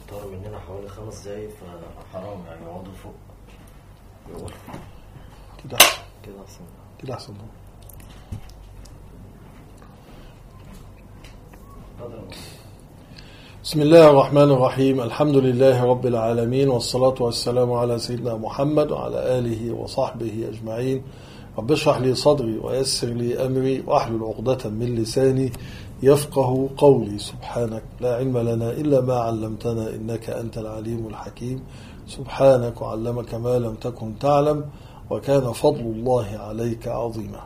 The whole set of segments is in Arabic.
طار مننا حوالي 5 دقايق، فحرام يعني يقعدوا فوق يقول كده أحسن، كده أحسن. كده أحسن. بسم الله الرحمن الرحيم. الحمد لله رب العالمين، والصلاة والسلام على سيدنا محمد وعلى آله وصحبه أجمعين. رب اشرح لي صدري ويسر لي أمري واحلل عقدة من لساني يفقه قولي. سبحانك لا علم لنا إلا ما علمتنا إنك أنت العليم الحكيم. سبحانك وعلمك ما لم تكن تعلم وكان فضل الله عليك عظيما.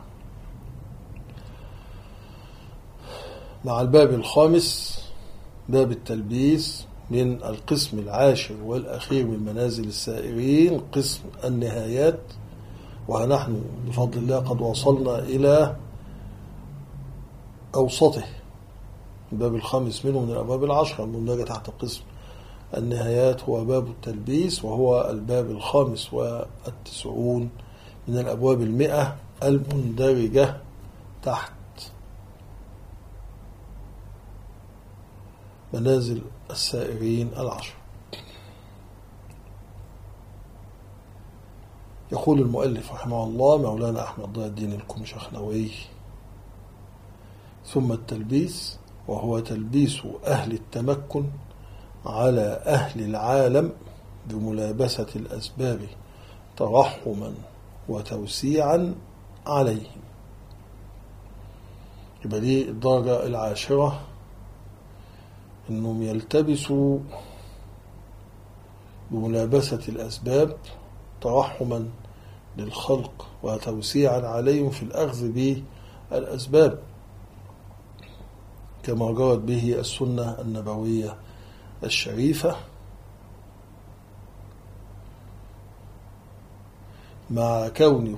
مع الباب الخامس، باب التلبيس، من القسم العاشر والأخير من منازل السائرين، قسم النهايات. ونحن بفضل الله قد وصلنا إلى أوسطه، الباب الخامس منه من الأبواب العشرة المندرجة تحت قسم النهايات هو باب التلبيس، وهو الباب الخامس والتسعون من الأبواب 100 المندرجة تحت منازل السائرين العشر. يقول المؤلف رحمه الله مولانا أحمد ضياء الدين الكمشخنوي: ثم التلبيس، وهو تلبيس أهل التمكن على أهل العالم بملابسة الأسباب ترحما وتوسيعا عليهم. يبقى دي الدرجة العاشرة، إنهم يلتبسوا بملابسة الأسباب ترحما للخلق وتوسيعا عليهم في الأخذ بالأسباب، كما جرت به السنة النبوية الشريفة، مع كون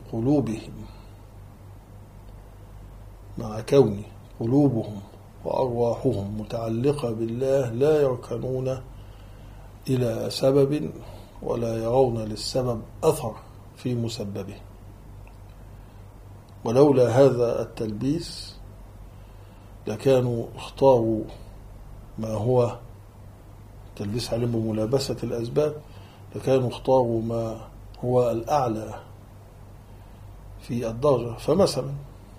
قلوبهم وأرواحهم متعلقة بالله، لا يركنون إلى سبب ولا يرون للسبب أثر في مسببه. ولولا هذا التلبيس لكانوا اختاروا ما هو تلبيس عليهم بملابسة الأسباب، لكانوا اختاروا ما هو الأعلى في الدرجة. فمثلا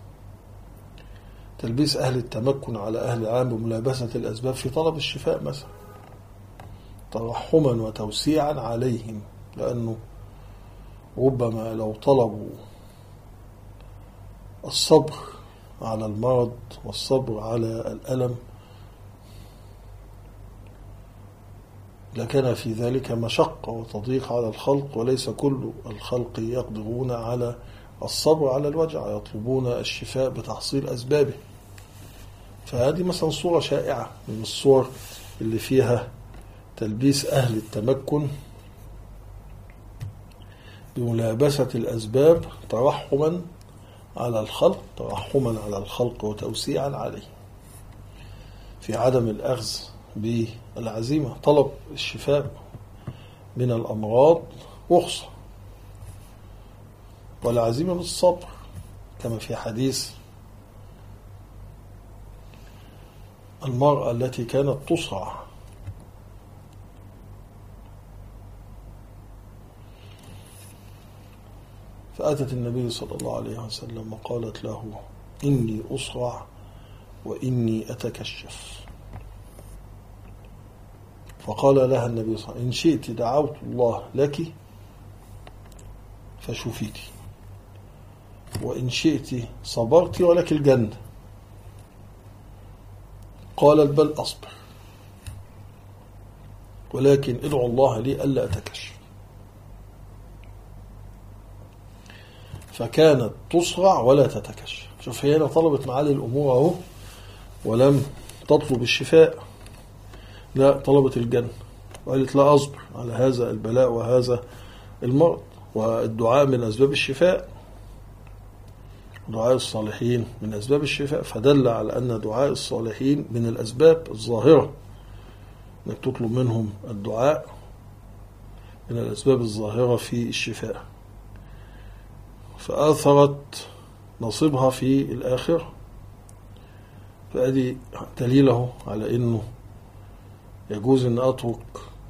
تلبيس أهل التمكن على أهل العالم بملابسة الأسباب في طلب الشفاء مثلا ترحما وتوسيعا عليهم، لأنه ربما لو طلبوا الصبر على المرض والصبر على الألم لكان في ذلك مشقة وتضييق على الخلق، وليس كل الخلق يقدرون على الصبر على الوجع، يطلبون الشفاء بتحصيل أسبابه. فهذه مثلا صورة شائعة من الصور اللي فيها تلبيس أهل التمكن بملابسة الأسباب ترحما على الخلق وتوسيعا عليه، في عدم الأخذ بالعزيمة. طلب الشفاء من الأمراض رخصة، والعزيمة بالصبر، كما في حديث المرأة التي كانت تصرع فأتت النبي صلى الله عليه وسلم وقالت له: إني أصرع وإني أتكشف. فقال لها النبي صلى الله عليه وسلم: إن شئت دعوت الله لك فشفيت، وإن شئت صبرت ولك الجنة. قالت: بل أصبر، ولكن ادعو الله لي ألا أتكشف. فكانت تصرع ولا تتكشف. شوف، هي هنا طلبت معالي الأمور اهو، ولم تطلب الشفاء، لا، طلبت الجنة، وقالت: لا أصبر على هذا البلاء وهذا المرض. والدعاء من أسباب الشفاء، دعاء الصالحين من أسباب الشفاء، فدل على أن دعاء الصالحين من الأسباب الظاهرة، أنك تطلب منهم الدعاء من الأسباب الظاهرة في الشفاء. فآثرت نصيبها في الآخرة، فأدي دليله على أنه يجوز أن أترك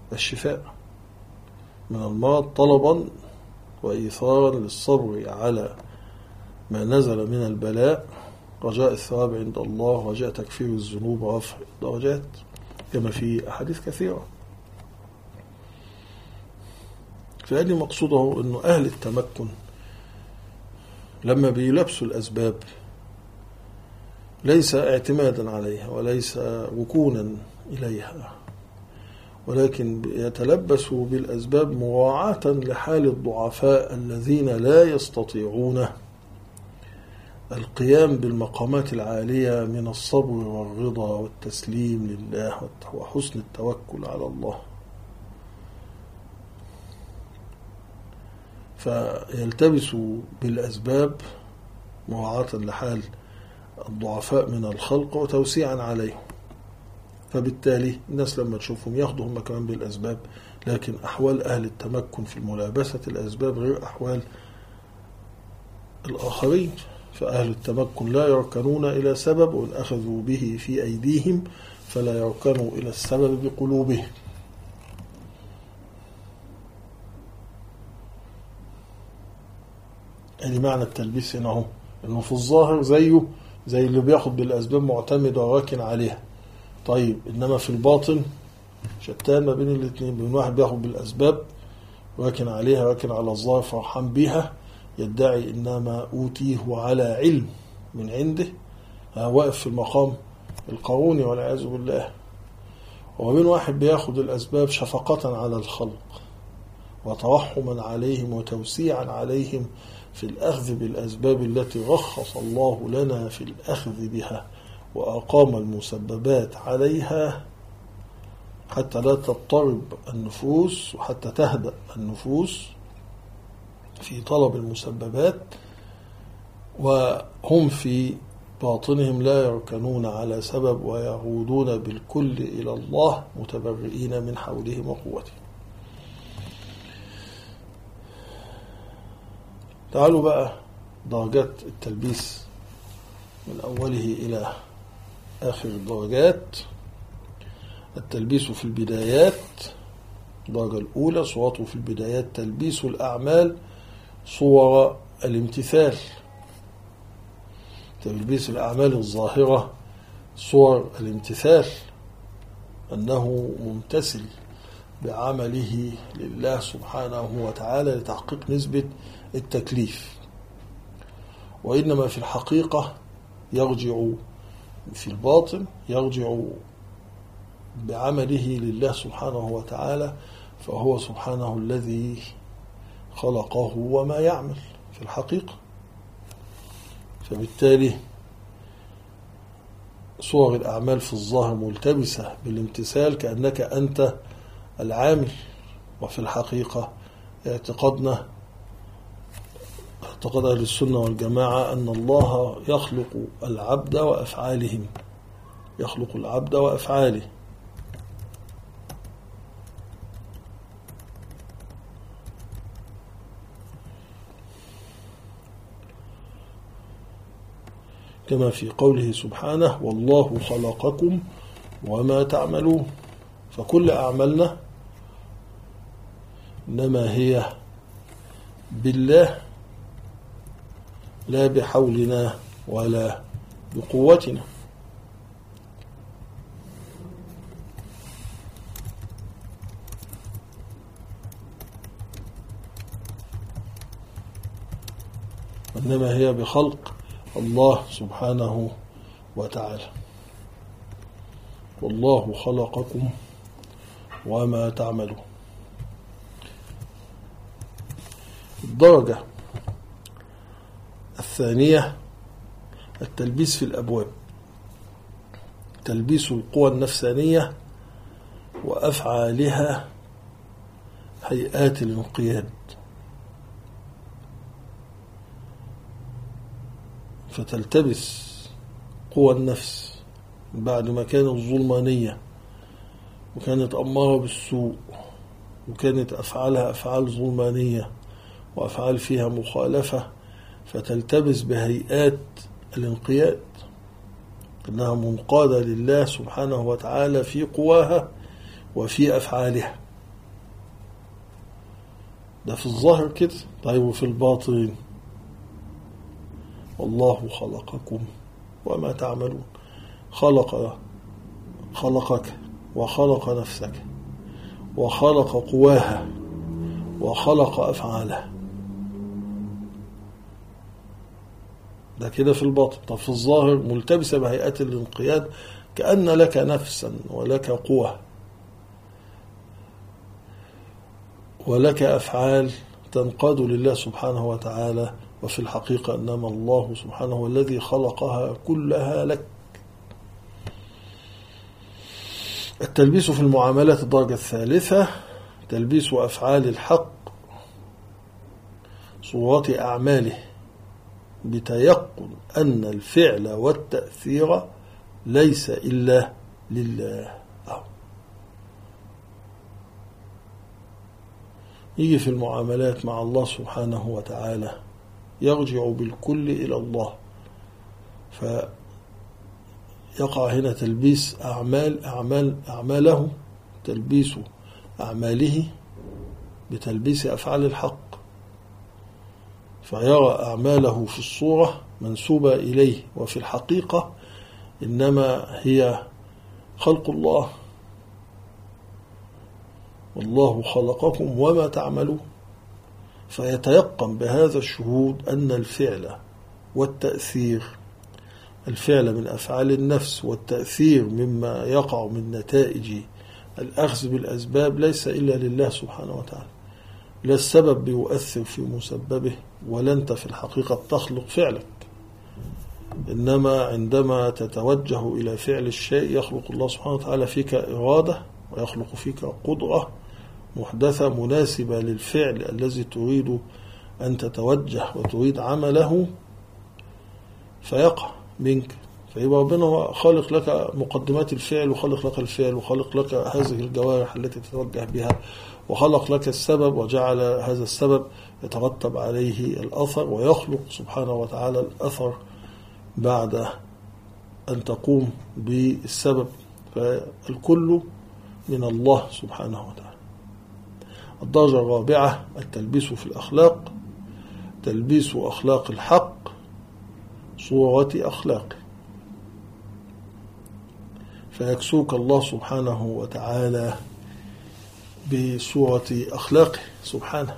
الشفاء من المرض طلبا وإيثارا للصبر على ما نزل من البلاء، رجاء الثواب عند الله، رجاء تكفير الذنوب ورفع الدرجات كما في أحاديث كثيرة. فأني مقصوده أنه أهل التمكن لما بيلبسوا الأسباب ليس اعتمادا عليها وليس ركونا إليها، ولكن يتلبسوا بالأسباب مراعاة لحال الضعفاء الذين لا يستطيعون القيام بالمقامات العالية من الصبر والرضا والتسليم لله وحسن التوكل على الله. فيلتبسوا بالأسباب مراعاة لحال الضعفاء من الخلق وتوسيعا عليهم، فبالتالي الناس لما تشوفهم ياخدوا هم كمان بالأسباب، لكن أحوال أهل التمكن في ملابسة الأسباب غير أحوال الآخرين. فأهل التمكن لا يركنون إلى سبب، وإن أخذوا به في أيديهم فلا يركنوا إلى السبب بقلوبهم. يعني معنى التلبيس هنا هو إنه في الظاهر زيه زي اللي بياخد بالأسباب معتمد وراكن عليها، طيب إنما في الباطن شتان ما بين الاثنين، بين واحد بياخد بالأسباب راكن عليها، راكن على الظاهر فرحان بيها، يدعي إنما أوتيه على علم من عنده، واقف في المقام القاروني والعياذ بالله، وبين واحد بياخد الأسباب شفقة على الخلق وترحما عليهم وتوسيعا عليهم في الأخذ بالأسباب التي رخص الله لنا في الأخذ بها وأقام المسببات عليها حتى لا تضطرب النفوس وحتى تهدأ النفوس في طلب المسببات، وهم في باطنهم لا يركنون على سبب ويعودون بالكل إلى الله متبرئين من حولهم وقوته. تعالوا بقى درجات التلبيس من أوله إلى آخر الدرجات. التلبيس في البدايات، الدرجة الأولى صورته في البدايات تلبيس الأعمال صور الامتثال، تلبيس الأعمال الظاهرة صور الامتثال، أنه ممتثل بعمله لله سبحانه وتعالى لتحقيق نسبة التكليف، وإنما في الحقيقة يرجع في الباطن يرجع بعمله لله سبحانه وتعالى، فهو سبحانه الذي خلقه وما يعمل في الحقيقة. فبالتالي صور الأعمال في الظاهر ملتبسة بالامتثال كأنك أنت العامل، وفي الحقيقة اعتقاد أهل السنة والجماعة أن الله يخلق العبد وأفعالهم، يخلق العبد وأفعاله، كما في قوله سبحانه والله خلقكم وما تعملون. فكل أعمالنا إنما هي بالله لا بحولنا ولا بقوتنا. إنما هي بخلق الله سبحانه وتعالى. والله خلقكم وما تعملون. الدرجة الثانية التلبيس في الأبواب، تلبيس القوى النفسانية وأفعالها هيئات الانقياد، فتلتبس قوى النفس بعد ما كانت ظلمانية وكانت أمارة بالسوء وكانت أفعالها أفعال ظلمانية وأفعال فيها مخالفة، فتلتبس بهيئات الانقياد، إنها منقادة لله سبحانه وتعالى في قواها وفي أفعالها. ده في الظاهر كده. طيب وفي الباطن؟ والله خلقكم وما تعملون. خلقك وخلق نفسك وخلق قواها وخلق أفعالها. ده كده في الباطن. طب في الظاهر ملتبسة بهيئة الانقياد، كأن لك نفسا ولك قوة ولك أفعال تنقاد لله سبحانه وتعالى، وفي الحقيقة إنما الله سبحانه هو الذي خلقها كلها لك. التلبيس في المعاملات الدرجة الثالثة، تلبيس أفعال الحق صورات أعماله بتيقن أن الفعل والتأثير ليس إلا لله. يجي في المعاملات مع الله سبحانه وتعالى يرجع بالكل إلى الله، فيقع هنا تلبيس أعماله، تلبيس أعماله بتلبيس أفعال الحق، فيرى أعماله في الصورة منسوبة إليه، وفي الحقيقة إنما هي خلق الله. والله خلقكم وما تعملون. فيتيقن بهذا الشهود أن الفعل والتأثير، الفعل من أفعال النفس والتأثير مما يقع من نتائج الأخذ بالأسباب ليس إلا لله سبحانه وتعالى. لا السبب يؤثر في مسببه، ولا أنت في الحقيقة تخلق فعلك، إنما عندما تتوجه إلى فعل الشيء يخلق الله سبحانه وتعالى فيك إرادة، ويخلق فيك قدرة محدثة مناسبة للفعل الذي تريد أن تتوجه وتريد عمله، فيقع منك. فيبقى ربنا هو خالق لك مقدمات الفعل، وخالق لك الفعل، وخالق لك هذه الجوارح التي تتوجه بها، وخلق لك السبب، وجعل هذا السبب يترتب عليه الأثر، ويخلق سبحانه وتعالى الأثر بعد أن تقوم بالسبب. فالكل من الله سبحانه وتعالى. الدرجة الرابعة التلبيس في الأخلاق، تلبيس أخلاق الحق صورة أخلاقه، فيكسوك الله سبحانه وتعالى بصورة أخلاقه سبحانه.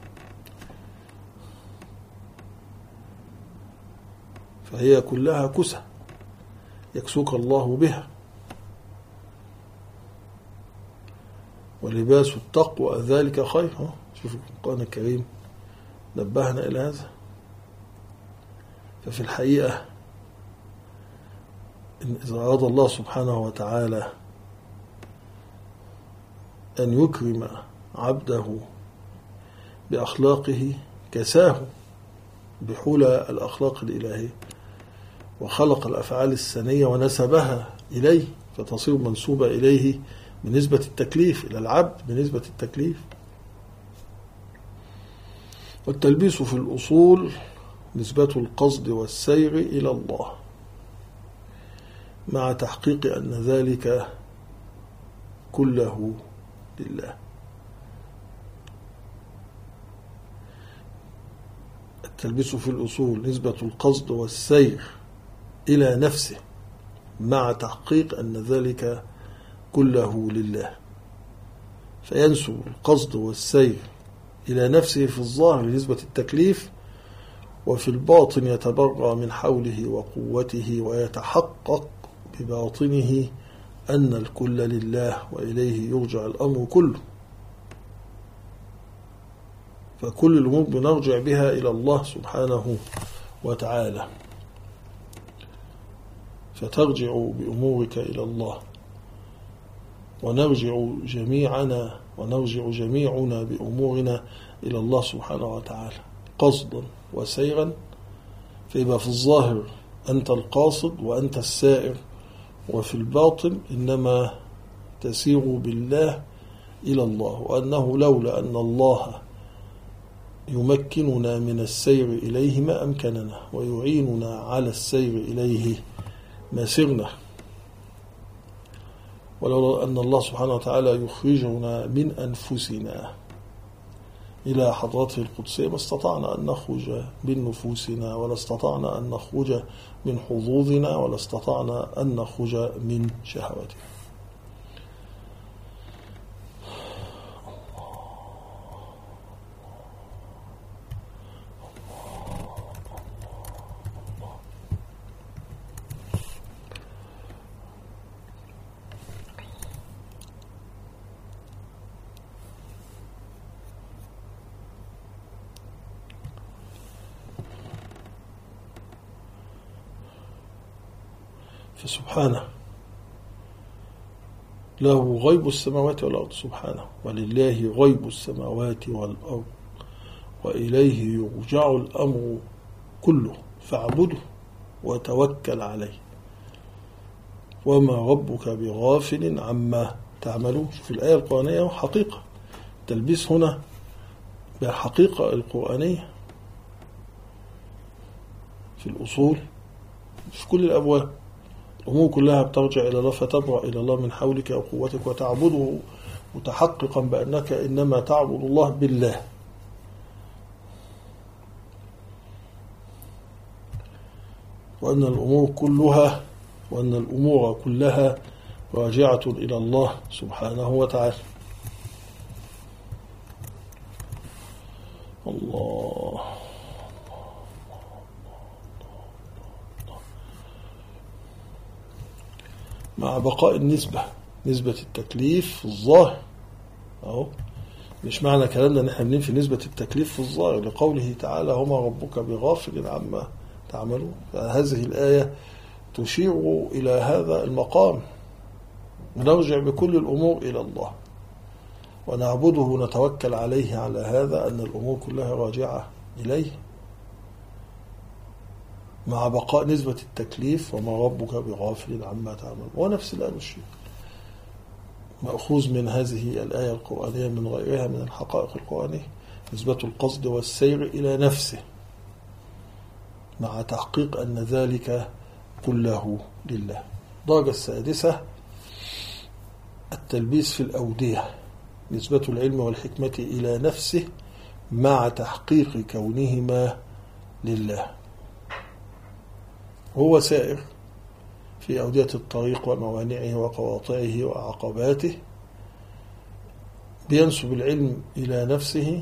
فهي كلها كسى يكسوك الله بها. ولباس التقوى ذلك خير. شوف القرآن الكريم نبهنا إلى هذا. ففي الحقيقة إذا أراد الله سبحانه وتعالى أن يكرم عبده بأخلاقه كساه بحولى الأخلاق الإلهية، وخلق الأفعال السنية ونسبها إليه، فتصير منسوبة إليه بنسبة التكليف، إلى العبد بنسبة التكليف. والتلبيس في الأصول نسبة القصد والسير إلى الله، مع تحقيق أن ذلك كله لله. التلبيس في الأصول نسبة القصد والسير إلى نفسه، مع تحقيق أن ذلك كله لله، فينسب القصد والسير إلى نفسه في الظاهر لنسبة التكليف، وفي الباطن يتبرأ من حوله وقوته، ويتحقق بباطنه أن الكل لله وإليه يرجع الأمر كله. فكل الأمور بنرجع بها إلى الله سبحانه وتعالى، فترجع بأمورك إلى الله، ونرجع جميعنا بأمورنا إلى الله سبحانه وتعالى قصدا وسيرا. فيبقى في الظاهر أنت القاصد وأنت السائر، وفي الباطن إنما تسير بالله إلى الله، وأنه لولا أن الله يمكننا من السير إليه ما أمكننا، ويعيننا على السير إليه ما سرنا، ولولا أن الله سبحانه وتعالى يخرجنا من أنفسنا إلى حضرته القدسية ما استطعنا أن نخرج من نفوسنا، ولا استطعنا أن نخرج من حظوظنا، ولا استطعنا أن نخرج من شهواتنا. فسبحانه له غيب السماوات والأرض سبحانه، ولله غيب السماوات والأرض وإليه يرجع الأمر كله فاعبده وتوكل عليه وما ربك بغافل عما تعملون. في الآية القرآنية حقيقة تلبيس هنا بالحقيقة القرآنية في الأصول في كل الأبواب. الأمور كلها بترجع إلى الله، فتبرأ إلى الله من حولك وقوتك وتعبده متحققا بأنك إنما تعبد الله بالله. وأن الأمور كلها راجعة إلى الله سبحانه وتعالى. الله مع بقاء نسبة التكليف في الظاهر. أهو مش معنى كلامنا ان احنا بننفي نسبة التكليف في الظاهر لقوله تعالى وما ربك بغافل عما تعملون. فهذه الآية تشير إلى هذا المقام، ونرجع بكل الأمور إلى الله ونعبده ونتوكل عليه على هذا أن الأمور كلها راجعة إليه مع بقاء نسبة التكليف وما ربك بغافل عما تعمل. ونفس الآن الشيء مأخوذ من هذه الآية القرآنية من غيرها من الحقائق القرآنية، نسبة القصد والسير إلى نفسه مع تحقيق أن ذلك كله لله. الدرجة السادسة التلبيس في الأودية، نسبة العلم والحكمة إلى نفسه مع تحقيق كونهما لله. هو سائر في أودية الطريق وموانعه وقواطعه وعقباته، بينسب العلم إلى نفسه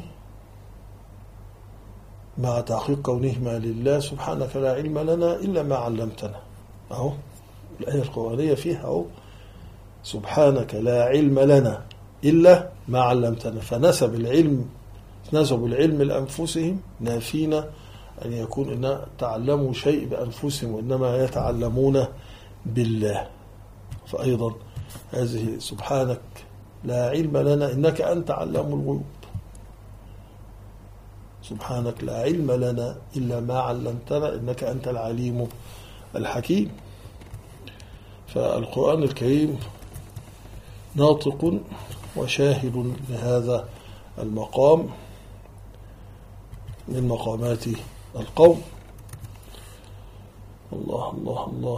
مع تحقيق كونهما لله. سبحانك لا علم لنا إلا ما علمتنا. أهو الآية القرآنية فيها أهو سبحانك لا علم لنا إلا ما علمتنا. فنسب العلم لأنفسهم نافين أن يكون إن تعلموا شيء بأنفسهم وإنما يتعلمون بالله. فأيضا هذه سبحانك لا علم لنا إنك أنت علام الغيوب. سبحانك لا علم لنا إلا ما علمتنا إنك أنت العليم الحكيم. فالقرآن الكريم ناطق وشاهد لهذا المقام من مقامات القوم. الله الله الله.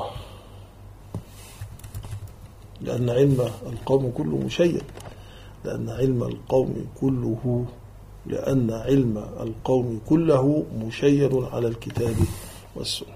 لأن علم القوم كله مشيد، لأن علم القوم كله مشيد على الكتاب والسنة.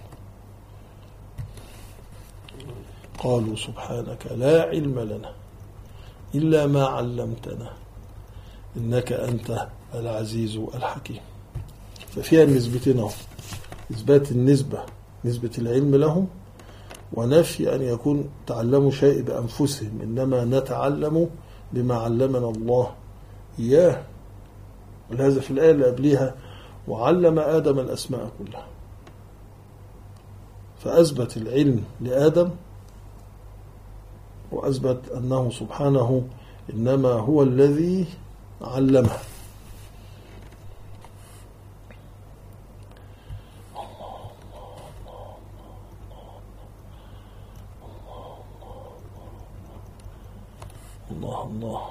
قالوا سبحانك لا علم لنا إلا ما علمتنا إنك أنت العزيز الحكيم. ففيها النسبتين، إثبات نسبة العلم لهم، ونفي أن يكون تعلموا شيء بأنفسهم، إنما نتعلم بما علمنا الله إياه. ولهذا في الآية اللي قبلها وعلم آدم الأسماء كلها، فأثبت العلم لآدم وأثبت أنه سبحانه إنما هو الذي علمه. الله الله.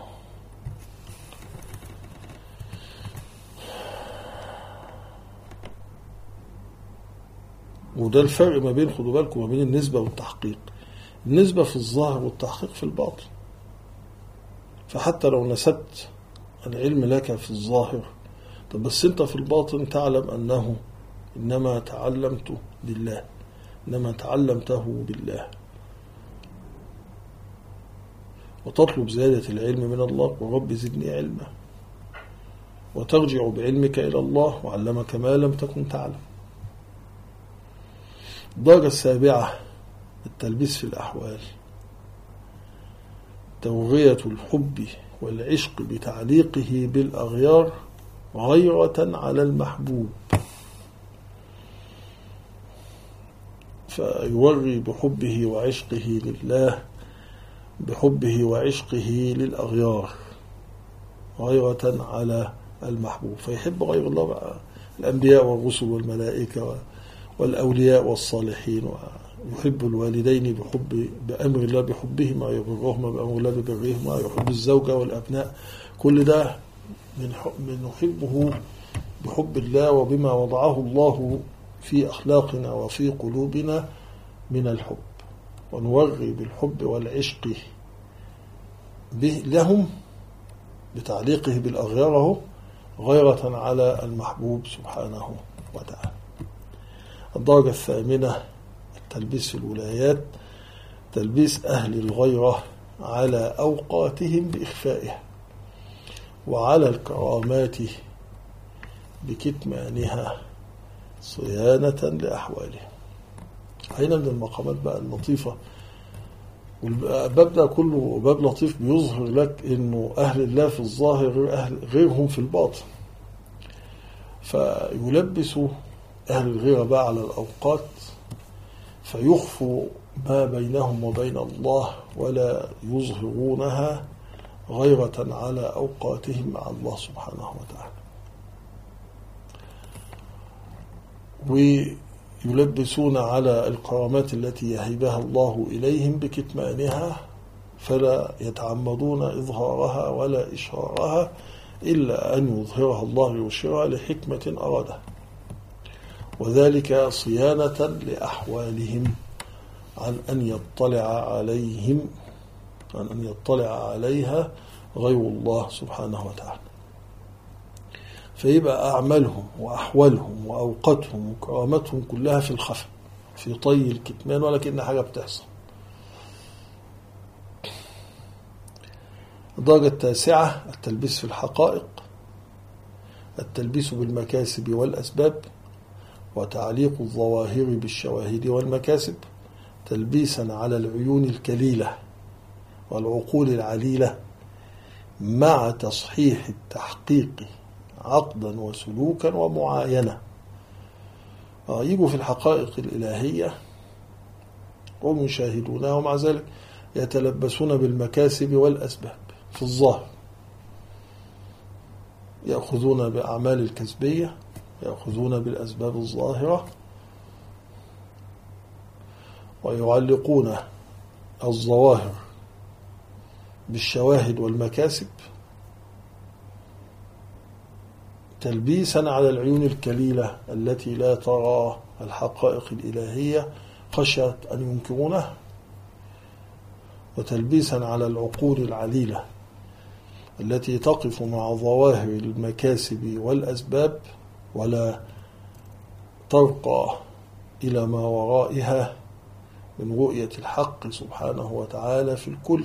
وده الفرق ما بين، خدوا بالكم، ما بين النسبة والتحقيق. النسبة في الظاهر والتحقيق في الباطن. فحتى لو نسبت العلم لك في الظاهر طب بس أنت في الباطن تعلم أنه إنما تعلمته بالله، إنما تعلمته بالله، وتطلب زيادة العلم من الله، ورب زدني علما، وترجع بعلمك إلى الله وعلمك ما لم تكن تعلم. الدرجة السابعة التلبيس في الأحوال، توغية الحب والعشق بتعليقه بالأغيار غيرة على المحبوب، فيوري بحبه وعشقه لله بحبه وعشقه للأغيار غيرة على المحبوب، فيحب غير الله بقى الأنبياء والرسل والملائكة والأولياء والصالحين، ويحب الوالدين بأمر الله بحبهما، يبرهما بأمر الله ببرهما، يحب الزوجة والأبناء، كل ده من نحبه بحب الله وبما وضعه الله في أخلاقنا وفي قلوبنا من الحب، ونوري بالحب والعشق لهم بتعليقه بالأغيار غيرة على المحبوب سبحانه وتعالى. الدرجة الثامنة التلبيس في الولايات، تلبيس أهل الغيرة على أوقاتهم بإخفائها، وعلى الكرامات بكتمانها صيانة لأحوالهم. هنا من المقامات بقى اللطيفة، والباب ده كله باب لطيف بيظهر لك إنه أهل الله في الظاهر غيرهم في الباطن، فيلبسوا أهل الغيرة بقى على الأوقات، فيخفوا ما بينهم وبين الله ولا يظهرونها غيرة على أوقاتهم مع الله سبحانه وتعالى. ويلبسون على الكرامات التي يهبها الله إليهم بكتمانها، فلا يتعمدون إظهارها ولا إشهارها إلا أن يظهرها الله ليشيرها لحكمة أرادها، وذلك صيانة لأحوالهم عن أن يطلع عليها غير الله سبحانه وتعالى. فيبقى أعمالهم وأحوالهم وأوقاتهم وكرامتهم كلها في الخفاء في طي الكتمان، ولكن حاجة بتحصل. الدرجة التاسعة التلبيس في الحقائق، التلبيس بالمكاسب والأسباب، وتعليق الظواهر بالشواهد والمكاسب تلبيسا على العيون الكليلة والعقول العليلة، مع تصحيح التحقيق عقدا وسلوكا ومعاينة. يجوا في الحقائق الإلهية وهم يشاهدونها، ومع ذلك يتلبسون بالمكاسب والأسباب في الظاهر، يأخذون بأعمال الكسبية، يأخذون بالأسباب الظاهرة، ويعلقون الظواهر بالشواهد والمكاسب تلبيسا على العيون الكليلة التي لا ترى الحقائق الإلهية خشية أن ينكرونها، وتلبيسا على العقول العليلة التي تقف مع ظواهر المكاسب والأسباب ولا ترقى إلى ما ورائها من رؤية الحق سبحانه وتعالى في الكل،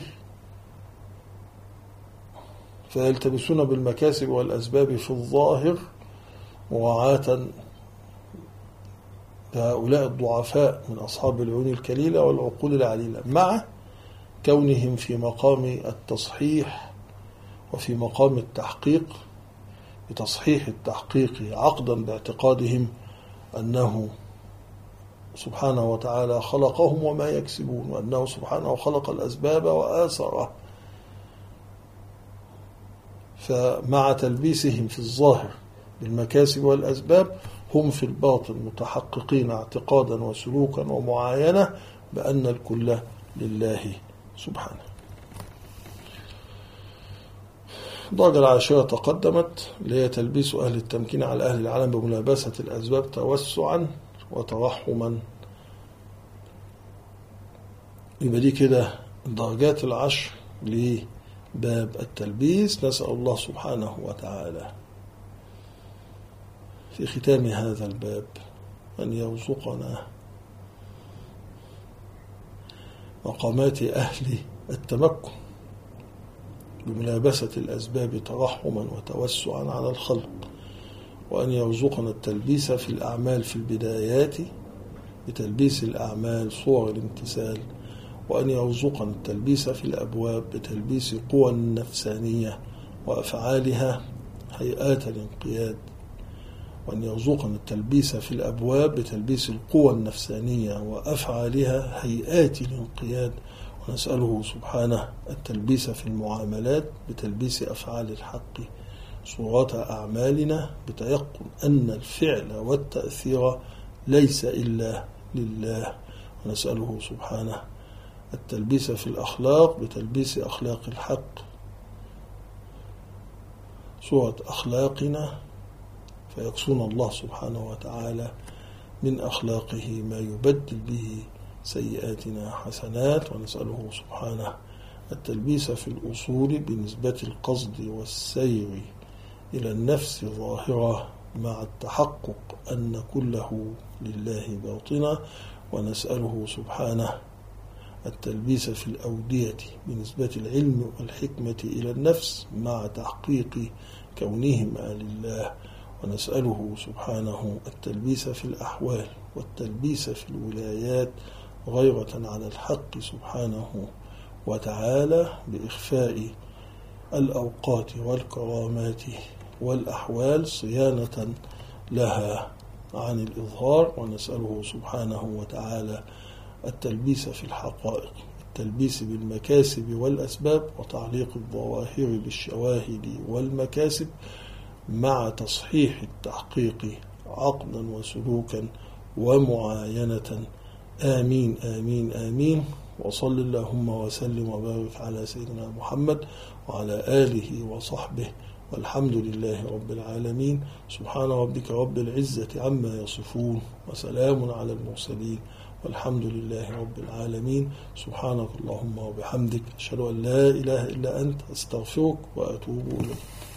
فيلتبسون بالمكاسب والأسباب في الظاهر مراعاة لهؤلاء الضعفاء من أصحاب العيون الكليلة والعقول العليلة، مع كونهم في مقام التصحيح وفي مقام التحقيق، بتصحيح التحقيق عقدا باعتقادهم أنه سبحانه وتعالى خلقهم وما يكسبون، وأنه سبحانه خلق الأسباب وآثرها. فمع تلبيسهم في الظاهر بالمكاسب والأسباب هم في الباطن متحققين اعتقادا وسلوكا ومعاينة بأن الكل لله سبحانه. الدرجة العاشرة تقدمت، اللي هي تلبيس أهل التمكين على أهل العالم بملابسة الأسباب توسعا وترحما. يبقى دي كده الدرجات العشر لباب التلبيس. نسأل الله سبحانه وتعالى في ختام هذا الباب أن يرزقنا مقامات أهل التمكن بملابسة الأسباب ترحما وتوسعا على الخلق، وأن يرزقنا التلبيس في الأعمال في البدايات بتلبيس الأعمال صور الامتثال، وأن يرزقنا التلبيس في الأبواب بتلبيس قوى النفسانية وأفعالها هيئات الانقياد، وأن يرزقنا التلبيس في الأبواب بتلبيس القوى النفسانية وأفعالها هيئات الانقياد، ونسأله سبحانه التلبيس في المعاملات بتلبيس أفعال الحق صورات أعمالنا بتيقن أن الفعل والتأثير ليس إلا لله، ونسأله سبحانه التلبيس في الأخلاق بتلبيس أخلاق الحق صورة أخلاقنا فيكسون الله سبحانه وتعالى من أخلاقه ما يبدل به سيئاتنا حسنات، ونسأله سبحانه التلبيس في الأصول بنسبة القصد والسير إلى النفس ظاهرة مع التحقق أن كله لله باطنة، ونسأله سبحانه التلبيس في الأودية بنسبة العلم والحكمة إلى النفس مع تحقيق كونهما لله، ونسأله سبحانه التلبيس في الأحوال والتلبيس في الولايات غيرة على الحق سبحانه وتعالى بإخفاء الأوقات والكرامات والأحوال صيانة لها عن الإظهار، ونسأله سبحانه وتعالى التلبيس في الحقائق التلبيس بالمكاسب والأسباب وتعليق الظواهر بالشواهد والمكاسب مع تصحيح التحقيق عقدا وسلوكا ومعاينة. آمين آمين آمين. وصل اللهم وسلم وبارك على سيدنا محمد وعلى آله وصحبه، والحمد لله رب العالمين. سبحان ربك رب العزة عما يصفون وسلام على المرسلين والحمد لله رب العالمين. سبحانك اللهم وبحمدك، أشهد أن لا إله إلا أنت، أستغفرك وأتوب إليك.